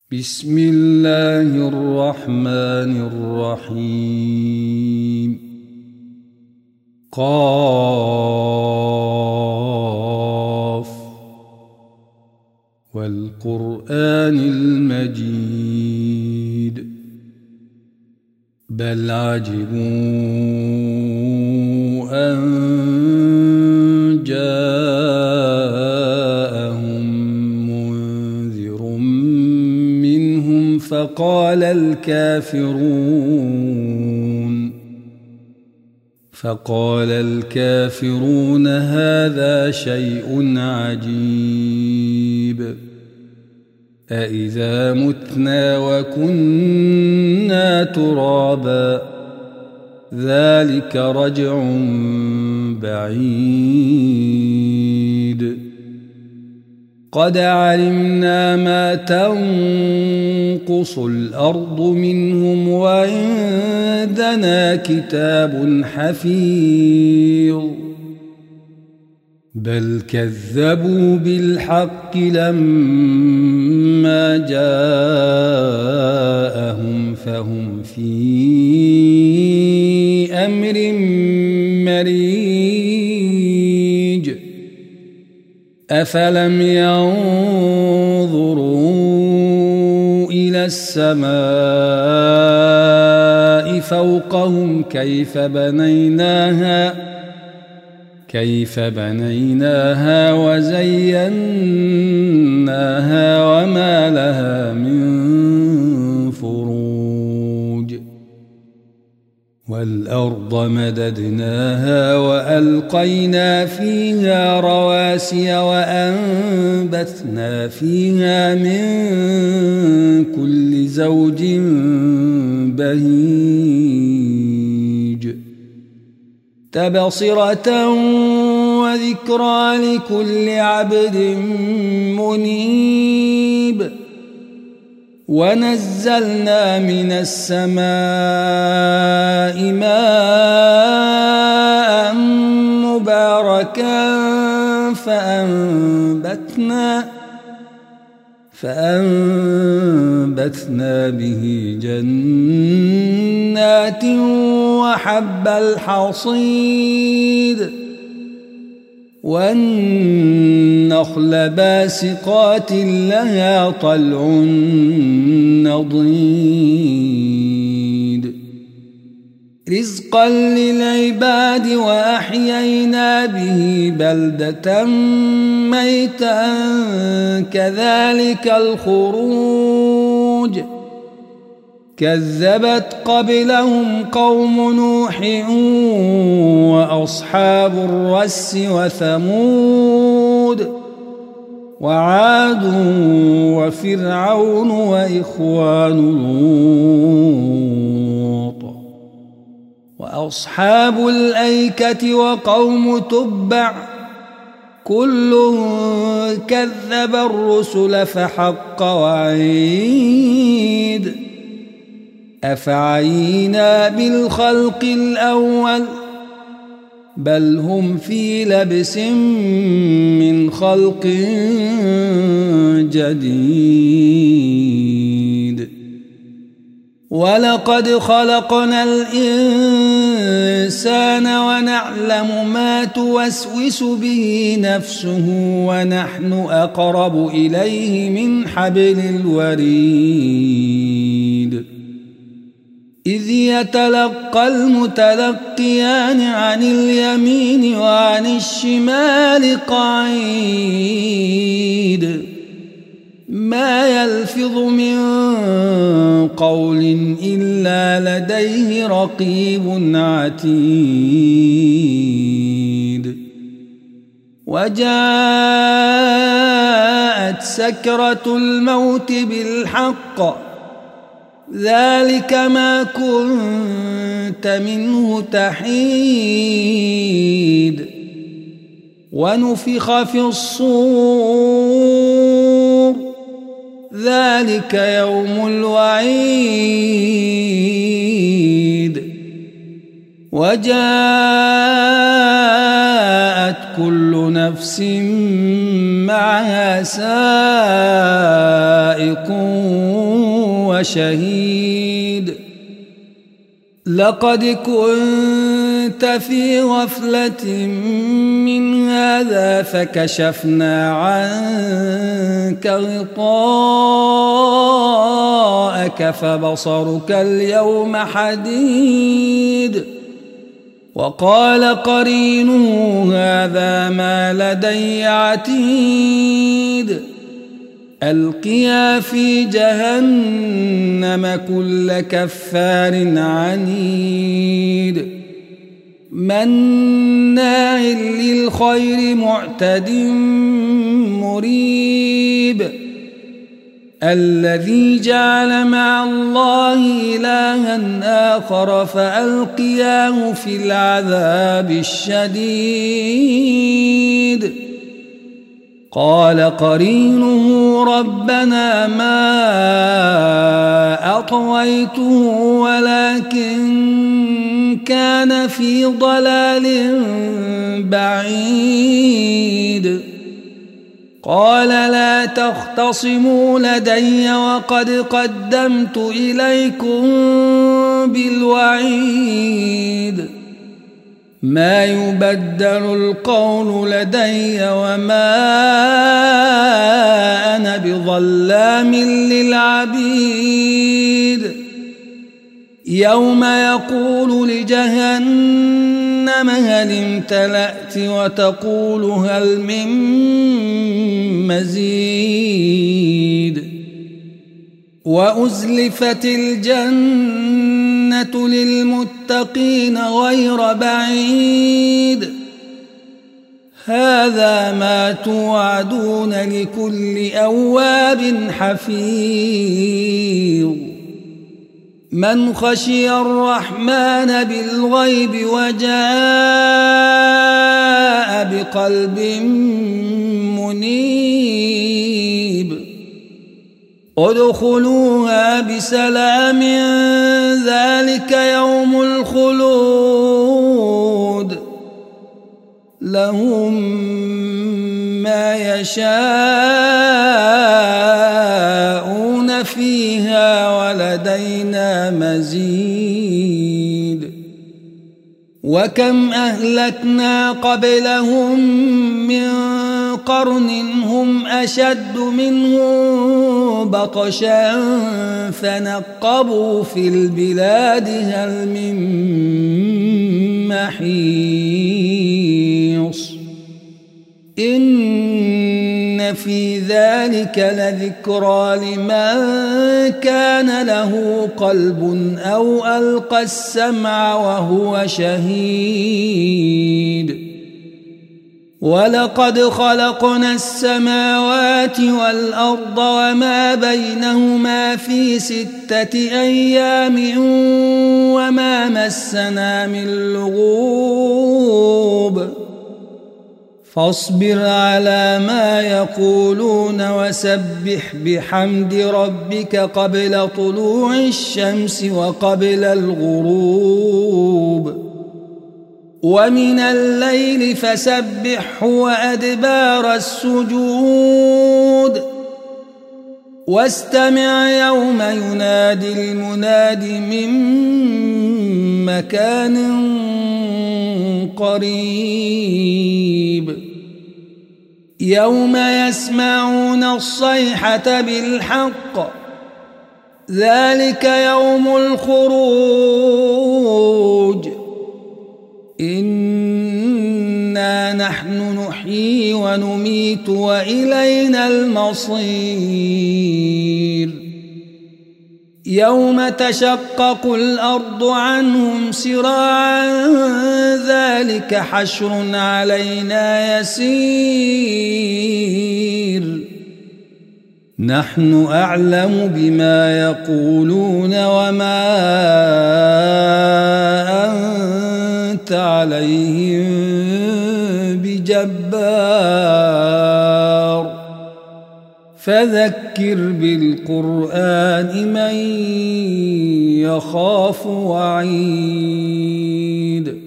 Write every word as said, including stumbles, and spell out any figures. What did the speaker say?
بسم الله الرحمن الرحيم. قاف والقرآن المجيد بل عجبوا أن جاءهم منذر منهم فقال الكافرون فقال الكافرون هذا شيء عجيب أإذا متنا وكنا ترابا ذلك رجع بعيد قد علمنا ما تنقص الأرض منهم وعندنا كتاب حفيظ بل كذبوا بالحق لما جاءهم فهم في أمر مريج أفلم ينظروا إلى السماء فوقهم كيف بنيناها كيف بنيناها وزيناها وما لها من فروج والأرض مددناها وألقينا فيها رواسي وأنبتنا فيها من كل زوج بهيج تبصرة وذكرى لكل عبد منيب ونزلنا من السماء ماء مباركا فأنبتنا فأنبتنا به جنات وحب الحصيد والنخل باسقات لها طلع نضيد رزقا للعباد وأحيينا به بلدة ميتا كذلك الخروج كذبت قبلهم قوم نوح وأصحاب الرس وثمود وعاد وفرعون وإخوان لوط وأصحاب الأيكة وقوم تبع كل كذب الرسل فحق وعيد أفعينا بالخلق الأول بل هم في لبس من خلق جديد ولقد خلقنا الإنسان ونعلم ما توسوس به نفسه ونحن أقرب إليه من حبل الوريد إذ يتلقى المتلقيان عن اليمين وعن الشمال قعيد ما يلفظ من قول إلا لديه رقيب عتيد وجاءت سكرة الموت بالحق ذلك ما كنت منه تحيد ونفخ في الصور ذلك يوم الوعيد وجاءت كل نفس معها سائق سابق وشهيد لقد كنت في غفلة من هذا فكشفنا عنك غطاءك فبصرك اليوم حديد وقال قرينه هذا ما لدي عتيد ألقيا في جهنم كل كفار عنيد مناع للخير معتد مريب الذي جعل مع الله إلها آخر فألقياه في العذاب الشديد قال قرينه ربنا ما أطويته ولكن كان في ضلال بعيد قال لا تختصموا لدي وقد قدمت إليكم بالوعيد ما يبدل القول لدي وما أنا بظلام للعبيد يوم يقول لجهنم هل امتلأت وتقول هل من مزيد وأزلفت الجنة للمتقين غير بعيد هذا ما توعدون لكل أواب حفيظ من خشي الرحمن بالغيب وجاء بقلب منيب ادخلوها بسلام ذلك يوم الخلود لهم ما يشاءون فيها ولدينا مزيد وكم أهلكنا قبلهم من قرن هم أشد منهم بطشا فنقبوا في البلاد هل من محيص إن في ذلك لذكرى لمن كان له قلب أو ألقى السمع وهو شهيد ولقد خلقنا السماوات والأرض وما بينهما في ستة أيام وما مسنا من لغوب فاصبر على ما يقولون وسبح بحمد ربك قبل طلوع الشمس وقبل الغروب ومن الليل فسبحه وأدبار السجود واستمع يوم ينادي المناد من مكان قريب يوم يسمعون الصيحة بالحق ذلك يوم الخروج إنا نحن نحيي ونميت وإلينا المصير يوم تشقق الأرض عنهم سراعا ذلك حشر علينا يسير نحن أعلم بما يقولون وما أنت عليهم بجبار فذكر بالقرآن من يخاف وعيد